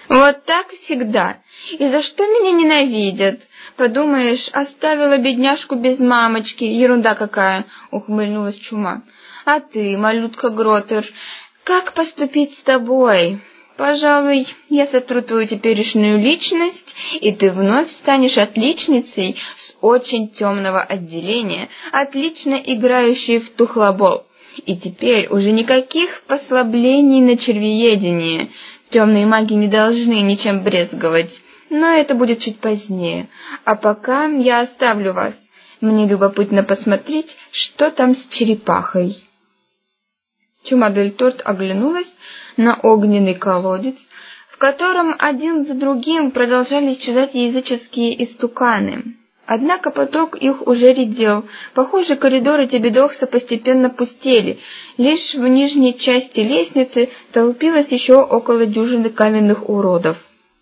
Вот так всегда. И за что меня ненавидят? Подумаешь, оставила бедняжку без мамочки. Ерунда какая, ухмыльнулась Чума. А ты, малютка Гротер, как поступить с тобой? Пожалуй, я сотру твою теперешнюю личность, и ты вновь станешь отличницей с очень темного отделения, отлично играющей в тухлобол. И теперь уже никаких послаблений на червеедении. Темные маги не должны ничем брезговать, но это будет чуть позднее. А пока я оставлю вас. Мне любопытно посмотреть, что там с черепахой. Чума дель Торт оглянулась на огненный колодец, в котором один за другим продолжали исчезать языческие истуканы. Однако поток их уже редел. Похоже, коридоры Тебедокса постепенно пустели. Лишь в нижней части лестницы толпилось еще около дюжины каменных уродов.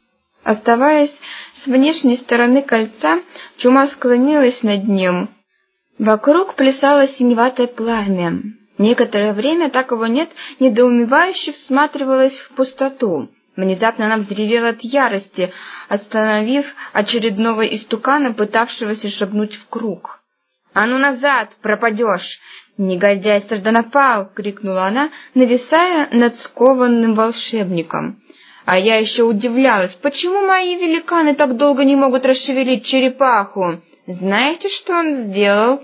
Оставаясь с внешней стороны кольца, Чума склонилась над ним. Вокруг плясало синеватое пламя. Некоторое время, так его нет, недоумевающе всматривалась в пустоту. Внезапно она взревела от ярости, остановив очередного истукана, пытавшегося шагнуть в круг. «А ну назад, пропадешь! Негодяй Сардонапал!» — крикнула она, нависая над скованным волшебником. А я еще удивлялась, почему мои великаны так долго не могут расшевелить черепаху. Знаете, что он сделал?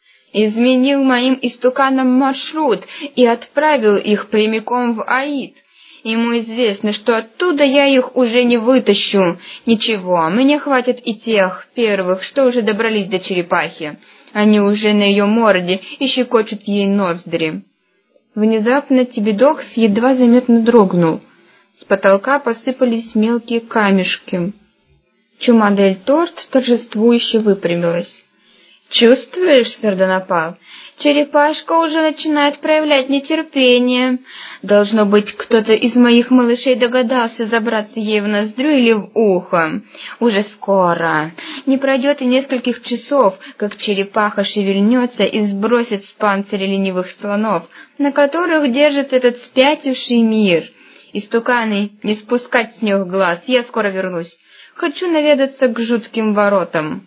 Изменил моим истуканам маршрут и отправил их прямиком в Аид. Ему известно, что оттуда я их уже не вытащу. Ничего, мне хватит и тех первых, что уже добрались до черепахи. Они уже на ее морде и щекочут ей ноздри. Внезапно Тебедокс едва заметно дрогнул. С потолка посыпались мелкие камешки. Чума дель Торт торжествующе выпрямилась. «Чувствуешь, Сардонапал, черепашка уже начинает проявлять нетерпение. Должно быть, кто-то из моих малышей догадался забраться ей в ноздрю или в ухо. Уже скоро. Не пройдет и нескольких часов, как черепаха шевельнется и сбросит с панциря ленивых слонов, на которых держится этот спятивший мир. Истуканы, не спускать с них глаз, я скоро вернусь. Хочу наведаться к жутким воротам».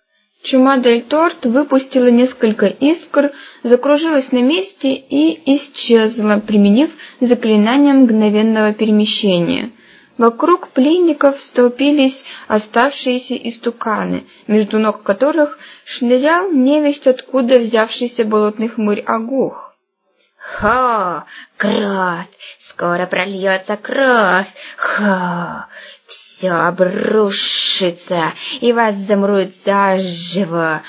Чума дель Торт выпустила несколько искр, закружилась на месте и исчезла, применив заклинание мгновенного перемещения. Вокруг пленников столпились оставшиеся истуканы, между ног которых шнырял невесть откуда взявшийся болотный хмырь Агух. «Ха! Кровь! Скоро прольется кровь! Ха! Все обрушится, и вас замрует заживо,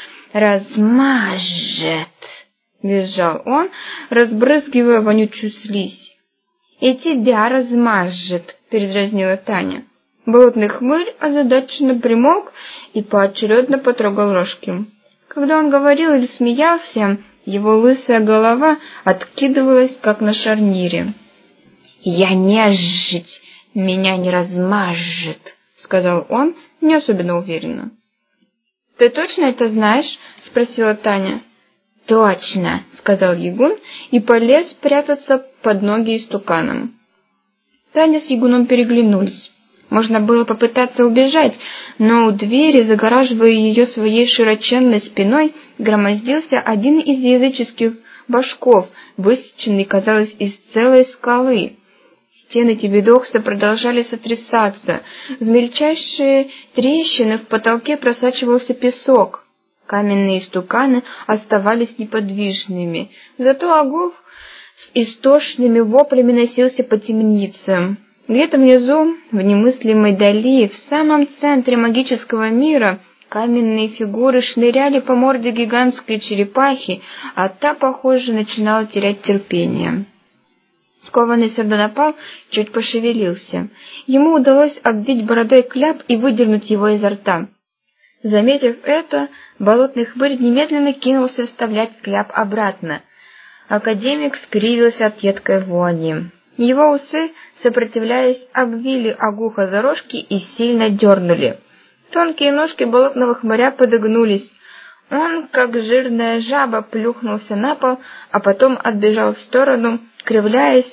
размажет!» — визжал он, разбрызгивая вонючую слизь. «И тебя размажет!» — передразнила Таня. Болотный хмырь озадаченно примолк и поочередно потрогал рожки. Когда он говорил или смеялся, его лысая голова откидывалась, как на шарнире. «Я нежить! Меня не размажет», — сказал он не особенно уверенно. «Ты точно это знаешь?» — спросила Таня. «Точно», — сказал Ягун и полез прятаться под ноги истуканам. Таня с Ягуном переглянулись. Можно было попытаться убежать, но у двери, загораживая ее своей широченной спиной, громоздился один из языческих башков, высеченный, казалось, из целой скалы. Стены Тебедокса продолжали сотрясаться. В мельчайшие трещины в потолке просачивался песок. Каменные истуканы оставались неподвижными. Зато Агух с истошными воплями носился по темнице. Где-то внизу, в немыслимой дали, в самом центре магического мира, каменные фигуры шныряли по морде гигантской черепахи, а та, похоже, начинала терять терпение. Скованный Сардонапал чуть пошевелился. Ему удалось обвить бородой кляп и выдернуть его изо рта. Заметив это, болотный хмырь немедленно кинулся вставлять кляп обратно. Академик скривился от едкой вони. Его усы, сопротивляясь, обвили Агуха за рожки и сильно дернули. Тонкие ножки болотного хмыря подогнулись. Он, как жирная жаба, плюхнулся на пол, а потом отбежал в сторону, кривляясь,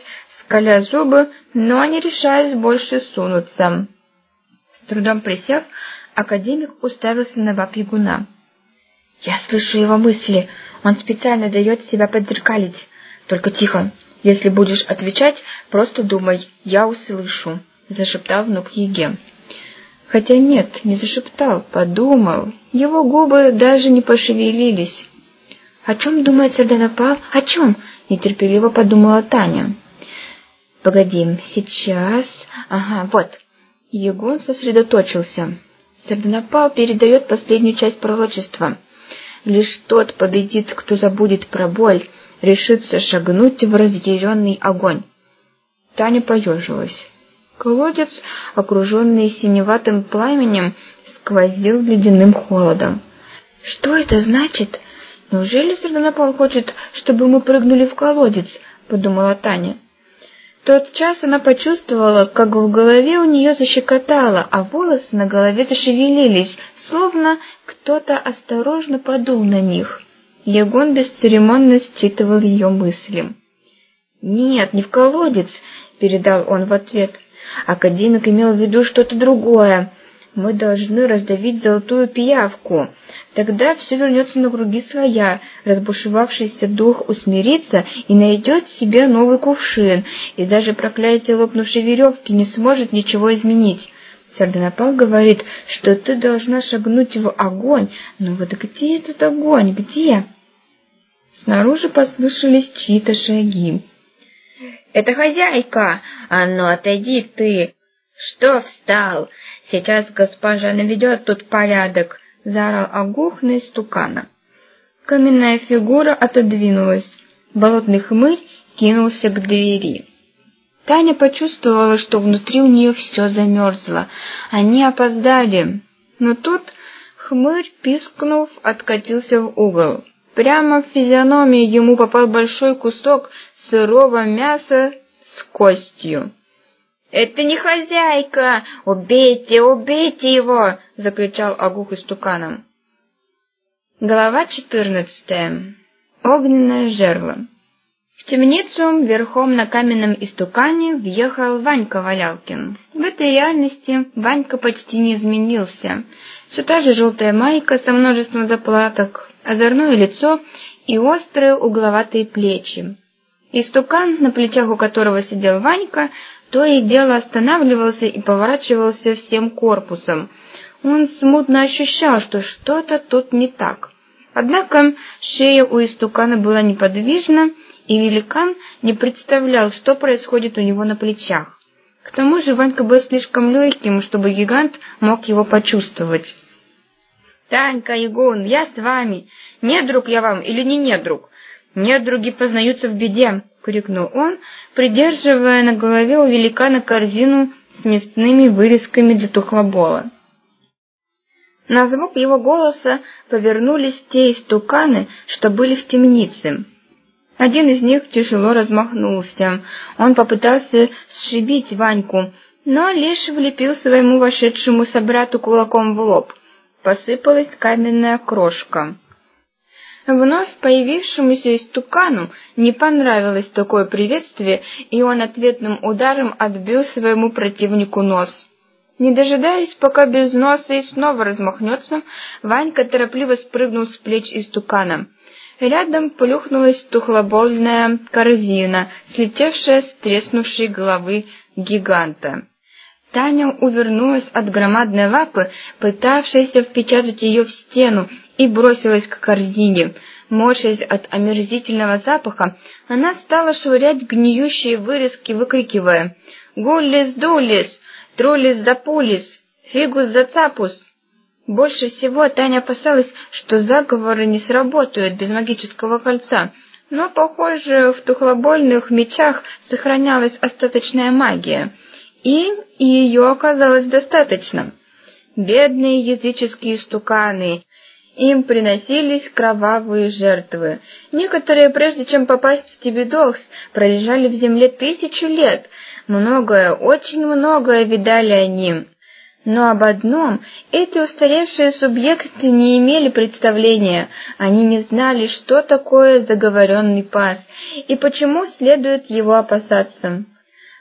скаля зубы, но не решаясь больше сунуться. С трудом присев, академик уставился на Баб-Ягуна. «Я слышу его мысли. Он специально дает себя подзеркалить. Только тихо. Если будешь отвечать, просто думай, я услышу», — зашептал внук Яге. Хотя нет, не зашептал, подумал. Его губы даже не пошевелились. «О чем думает Сарданапал? О чем?» — нетерпеливо подумала Таня. «Погоди, сейчас... Ага, вот». Ягун сосредоточился. Сарданапал передает последнюю часть пророчества. Лишь тот победит, кто забудет про боль, решится шагнуть в разъяренный огонь. Таня поежилась. Колодец, окруженный синеватым пламенем, сквозил ледяным холодом. «Что это значит? Неужели Сарданапал хочет, чтобы мы прыгнули в колодец?» — подумала Таня. Тотчас она почувствовала, как в голове у нее защекотало, а волосы на голове зашевелились, словно кто-то осторожно подул на них. Ягун бесцеремонно считывал ее мысли. «Нет, не в колодец», — передал он в ответ. Академик имел в виду что-то другое. «Мы должны раздавить золотую пиявку. Тогда все вернется на круги своя, разбушевавшийся дух усмирится и найдет себе новый кувшин, и даже проклятие лопнувшей веревки не сможет ничего изменить. Сарданапал говорит, что ты должна шагнуть в огонь. Но вот где этот огонь? Где?» Снаружи послышались чьи-то шаги. «Это хозяйка! А ну, отойди ты! Что встал? Сейчас госпожа наведет тут порядок!» — заорал Агух на истукана. Каменная фигура отодвинулась. Болотный хмырь кинулся к двери. Таня почувствовала, что внутри у нее все замерзло. Они опоздали. Но тут хмырь, пискнув, откатился в угол. Прямо в физиономию ему попал большой кусок сырого мяса с костью. «Это не хозяйка! Убейте, убейте его!» — закричал Агух истуканом. Глава 14. Огненное жерло. В темницу верхом на каменном истукане въехал Ванька Валялкин. В этой реальности Ванька почти не изменился. Все та же желтая майка со множеством заплаток, озорное лицо и острые угловатые плечи. Истукан, на плечах у которого сидел Ванька, то и дело останавливался и поворачивался всем корпусом. Он смутно ощущал, что что-то тут не так. Однако шея у истукана была неподвижна, и великан не представлял, что происходит у него на плечах. К тому же Ванька был слишком легким, чтобы гигант мог его почувствовать. «Танька, Ягун, я с вами. Недруг я вам или не недруг? Недруги познаются в беде», — крикнул он, придерживая на голове у великана корзину с мясными вырезками для тухлобола. На звук его голоса повернулись те истуканы, что были в темнице. Один из них тяжело размахнулся. Он попытался сшибить Ваньку, но лишь влепил своему вошедшему собрату кулаком в лоб. Посыпалась каменная крошка. Вновь появившемуся истукану не понравилось такое приветствие, и он ответным ударом отбил своему противнику нос. Не дожидаясь, пока без носа и снова размахнется, Ванька торопливо спрыгнул с плеч истукана. Рядом плюхнулась тухлобольная корзина, слетевшая с треснувшей головы гиганта. Таня увернулась от громадной лапы, пытавшейся впечатать ее в стену, и бросилась к корзине. Морщась от омерзительного запаха, она стала швырять гниющие вырезки, выкрикивая «Гуллис-дуллис! Труллис-запулис! Фигус-зацапус!». Больше всего Таня опасалась, что заговоры не сработают без магического кольца, но, похоже, в тухлобольных мечах сохранялась остаточная магия, и ее оказалось достаточно. Бедные языческие истуканы! Им приносились кровавые жертвы. Некоторые, прежде чем попасть в Тебедокс, пролежали в земле 1000 лет. Многое, очень многое видали они. Но об одном эти устаревшие субъекты не имели представления. Они не знали, что такое заговоренный пас и почему следует его опасаться.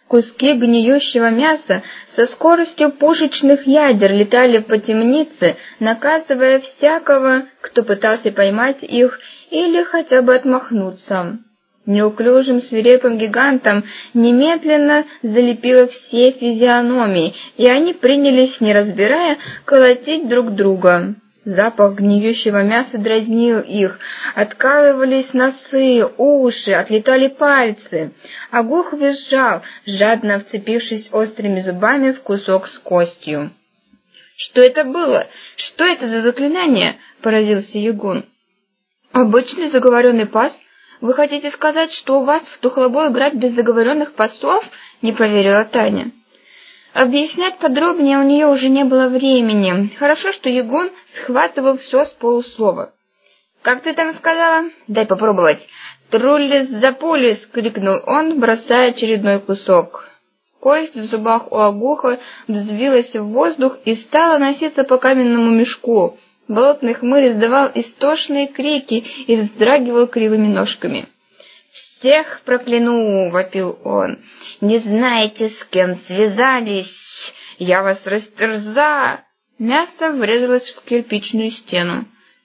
Куски гниющего мяса со скоростью пушечных ядер летали по темнице, наказывая всякого, кто пытался поймать их или хотя бы отмахнуться. Неуклюжим свирепым гигантом немедленно залепило все физиономии, и они принялись, не разбирая, колотить друг друга. Запах гниющего мяса дразнил их, откалывались носы, уши, отлетали пальцы. Агух визжал, жадно вцепившись острыми зубами в кусок с костью. «Что это было? Что это за заклинание?» — поразился Ягун. «Обычный заговоренный пас? Вы хотите сказать, что у вас в тухлобой играть без заговоренных пасов?» — не поверила Таня. Объяснять подробнее у нее уже не было времени. Хорошо, что Ягун схватывал все с полуслова. «Как ты там сказала? Дай попробовать!» «Труллис за пулис!» — крикнул он, бросая очередной кусок. Кость в зубах у Агуха взвилась в воздух и стала носиться по каменному мешку. Болотный хмырь издавал истошные крики и вздрагивал кривыми ножками. «Всех прокляну!» — вопил он. «Не знаете, с кем связались? Я вас растерзаю!» Мясо врезалось в кирпичную стену.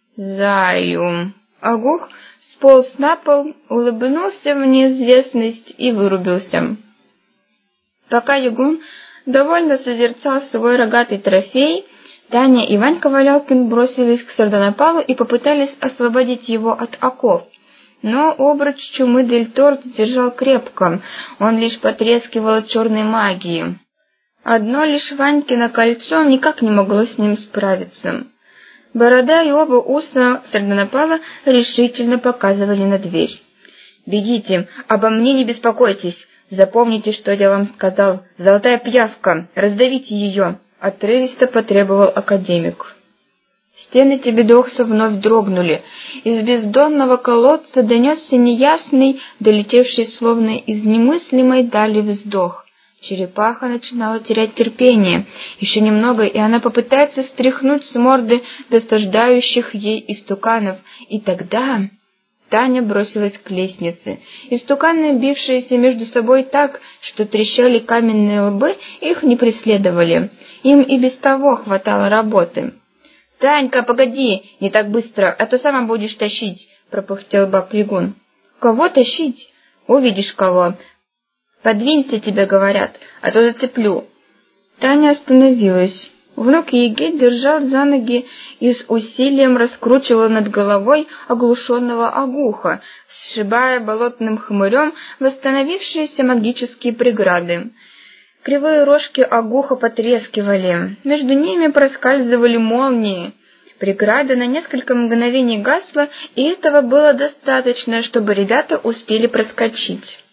«Заю!» Агух сполз на пол, улыбнулся в неизвестность и вырубился. Пока Ягун довольно созерцал свой рогатый трофей, Таня и Ванька Валялкин бросились к Сардонапалу и попытались освободить его от оков. Но обруч чумы Дель-Торт держал крепко, он лишь потрескивал от черной магии. Одно лишь Ванькино кольцо никак не могло с ним справиться. Борода и оба уса Сардонапала решительно показывали на дверь. «Бегите, обо мне не беспокойтесь, запомните, что я вам сказал, золотая пиявка, раздавите ее», — отрывисто потребовал академик. Стены Тебедокса вновь дрогнули. Из бездонного колодца донесся неясный, долетевший словно из немыслимой дали вздох. Черепаха начинала терять терпение. Еще немного, и она попытается стряхнуть с морды досаждающих ей истуканов. И тогда Таня бросилась к лестнице. Истуканы, бившиеся между собой так, что трещали каменные лбы, их не преследовали. Им и без того хватало работы. «Танька, погоди, не так быстро, а то сама будешь тащить», — пропыхтел баб-лягун. «Кого тащить?» «Увидишь кого. Подвинься, тебе говорят, а то зацеплю». Таня остановилась. Внук Егей держал за ноги и с усилием раскручивал над головой оглушенного Агуха, сшибая болотным хмырем восстановившиеся магические преграды. Кривые рожки Агуха потрескивали, между ними проскальзывали молнии. Преграда на несколько мгновений гасла, и этого было достаточно, чтобы ребята успели проскочить.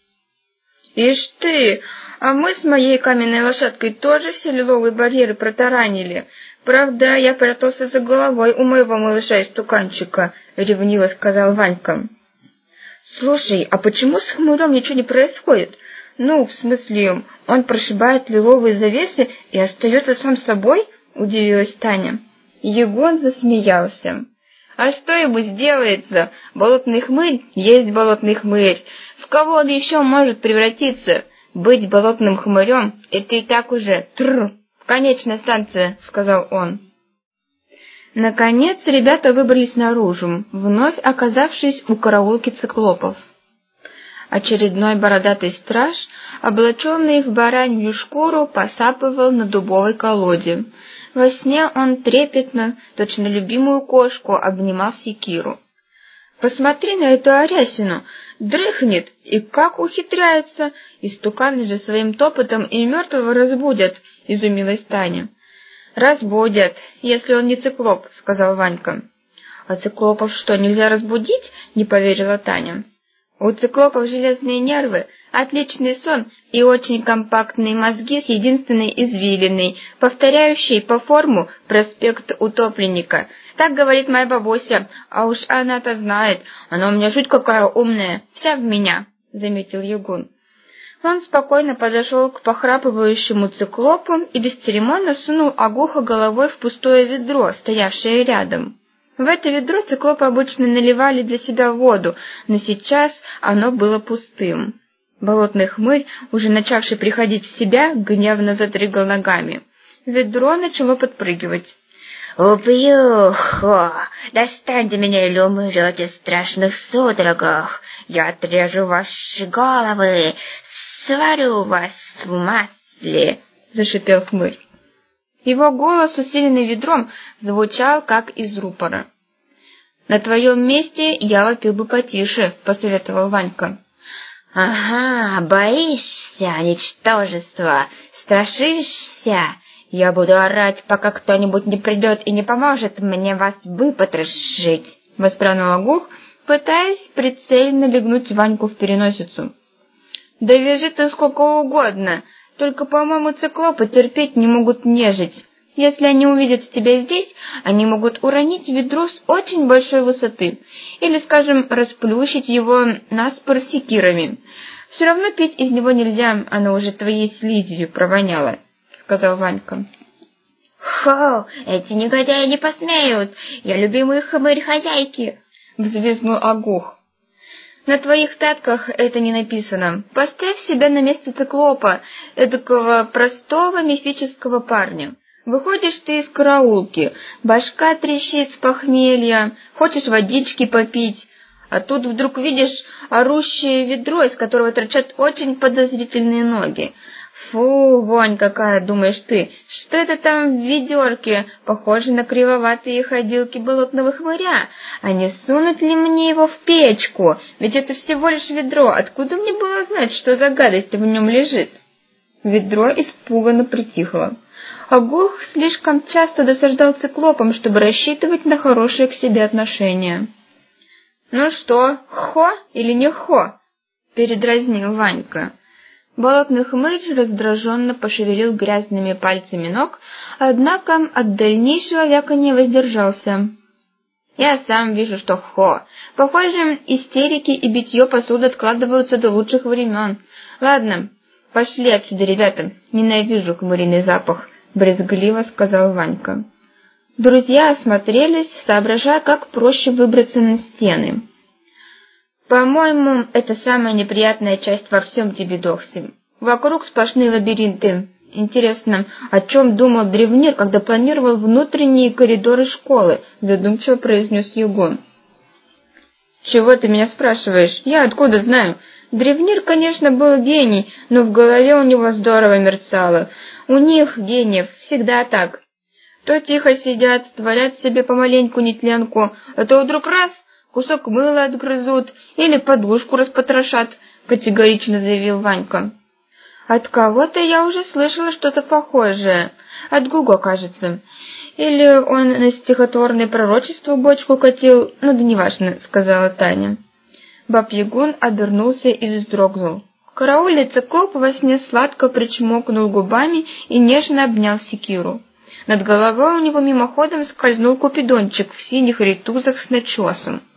«Ишь ты, а мы с моей каменной лошадкой тоже все лиловые барьеры протаранили. Правда, я прятался за головой у моего малыша-истуканчика», — ревниво сказал Ванька. «Слушай, а почему с хмырем ничего не происходит? Ну, в смысле, он прошибает лиловые завесы и остается сам собой?» — удивилась Таня. Ягун засмеялся. «А что ему сделается? Болотный хмырь есть болотный хмырь. В кого он еще может превратиться? Быть болотным хмырем — это и так уже конечная станция», — сказал он. Наконец ребята выбрались наружу, вновь оказавшись у караулки циклопов. Очередной бородатый страж, облаченный в баранью шкуру, посапывал на дубовой колоде. Во сне он трепетно, точно любимую кошку, обнимал секиру. «Посмотри на эту арясину! Дрыхнет! И как ухитряется! Истуканы же своим топотом и мертвого разбудят!» — изумилась Таня. «Разбудят, если он не циклоп», — сказал Ванька. «А циклопов что, нельзя разбудить?» — не поверила Таня. «У циклопов железные нервы, отличный сон и очень компактные мозги с единственной извилиной, повторяющей по форму проспект утопленника. Так говорит моя бабуся, а уж она-то знает, она у меня жуть какая умная, вся в меня», — заметил Ягун. Он спокойно подошел к похрапывающему циклопу и бесцеремонно сунул Агуха головой в пустое ведро, стоявшее рядом. В это ведро циклопы обычно наливали для себя воду, но сейчас оно было пустым. Болотный хмырь, уже начавший приходить в себя, гневно задрыгал ногами. Ведро начало подпрыгивать. «Убью! Хо! Достаньте меня или умрете в страшных судорогах! Я отрежу ваши головы! Сварю вас в масле!» — зашипел хмырь. Его голос, усиленный ведром, звучал, как из рупора. «На твоем месте я вопил бы потише», — посоветовал Ванька. «Ага, боишься, ничтожество, страшишься? Я буду орать, пока кто-нибудь не придет и не поможет мне вас выпотрошить», — воспрянул Агух, пытаясь прицельно легнуть Ваньку в переносицу. «Да вяжи ты сколько угодно, только, по-моему, циклопы терпеть не могут нежить. Если они увидят тебя здесь, они могут уронить ведро с очень большой высоты или, скажем, расплющить его наспор секирами. Все равно пить из него нельзя, оно уже твоей слизью провоняло», — сказал Ванька. «Хо, эти негодяи не посмеют! Я любимый хмырь хозяйки!» — взвизгнул Агух. «На твоих татках это не написано. Поставь себя на место циклопа, эдакого простого мифического парня. Выходишь ты из караулки, башка трещит с похмелья, хочешь водички попить, а тут вдруг видишь орущее ведро, из которого торчат очень подозрительные ноги. Фу, вонь какая, думаешь ты, что это там в ведерке, похоже на кривоватые ходилки болотного хмыря, а не сунуть ли мне его в печку, ведь это всего лишь ведро, откуда мне было знать, что за гадость в нем лежит?» Ведро испуганно притихло. Агух слишком часто досаждал циклопам, чтобы рассчитывать на хорошее к себе отношение. «Ну что, хо или не хо?» — передразнил Ванька. Болотный хмырь раздраженно пошевелил грязными пальцами ног, однако от дальнейшего вяканья воздержался. «Я сам вижу, что хо. Похоже, истерики и битье посуды откладываются до лучших времен. Ладно, пошли отсюда, ребята, ненавижу хмыриный запах», — брезгливо сказал Ванька. Друзья осмотрелись, соображая, как проще выбраться на стены. «По-моему, это самая неприятная часть во всем Дебидовсе. Вокруг сплошные лабиринты. Интересно, о чем думал древнир, когда планировал внутренние коридоры школы?» — задумчиво произнес Югон. «Чего ты меня спрашиваешь? Я откуда знаю? Древнир, конечно, был гений, но в голове у него здорово мерцало. У них, гениев, всегда так. То тихо сидят, творят себе помаленьку нетленку, а то вдруг раз — кусок мыла отгрызут или подушку распотрошат», — категорично заявил Ванька. «От кого-то я уже слышала что-то похожее. От Гуго, кажется. Или он на стихотворное пророчество бочку катил, ну да неважно», — сказала Таня. Баб-Ягун обернулся и вздрогнул. Караульный циклоп во сне сладко причмокнул губами и нежно обнял секиру. Над головой у него мимоходом скользнул купидончик в синих ритузах с начесом.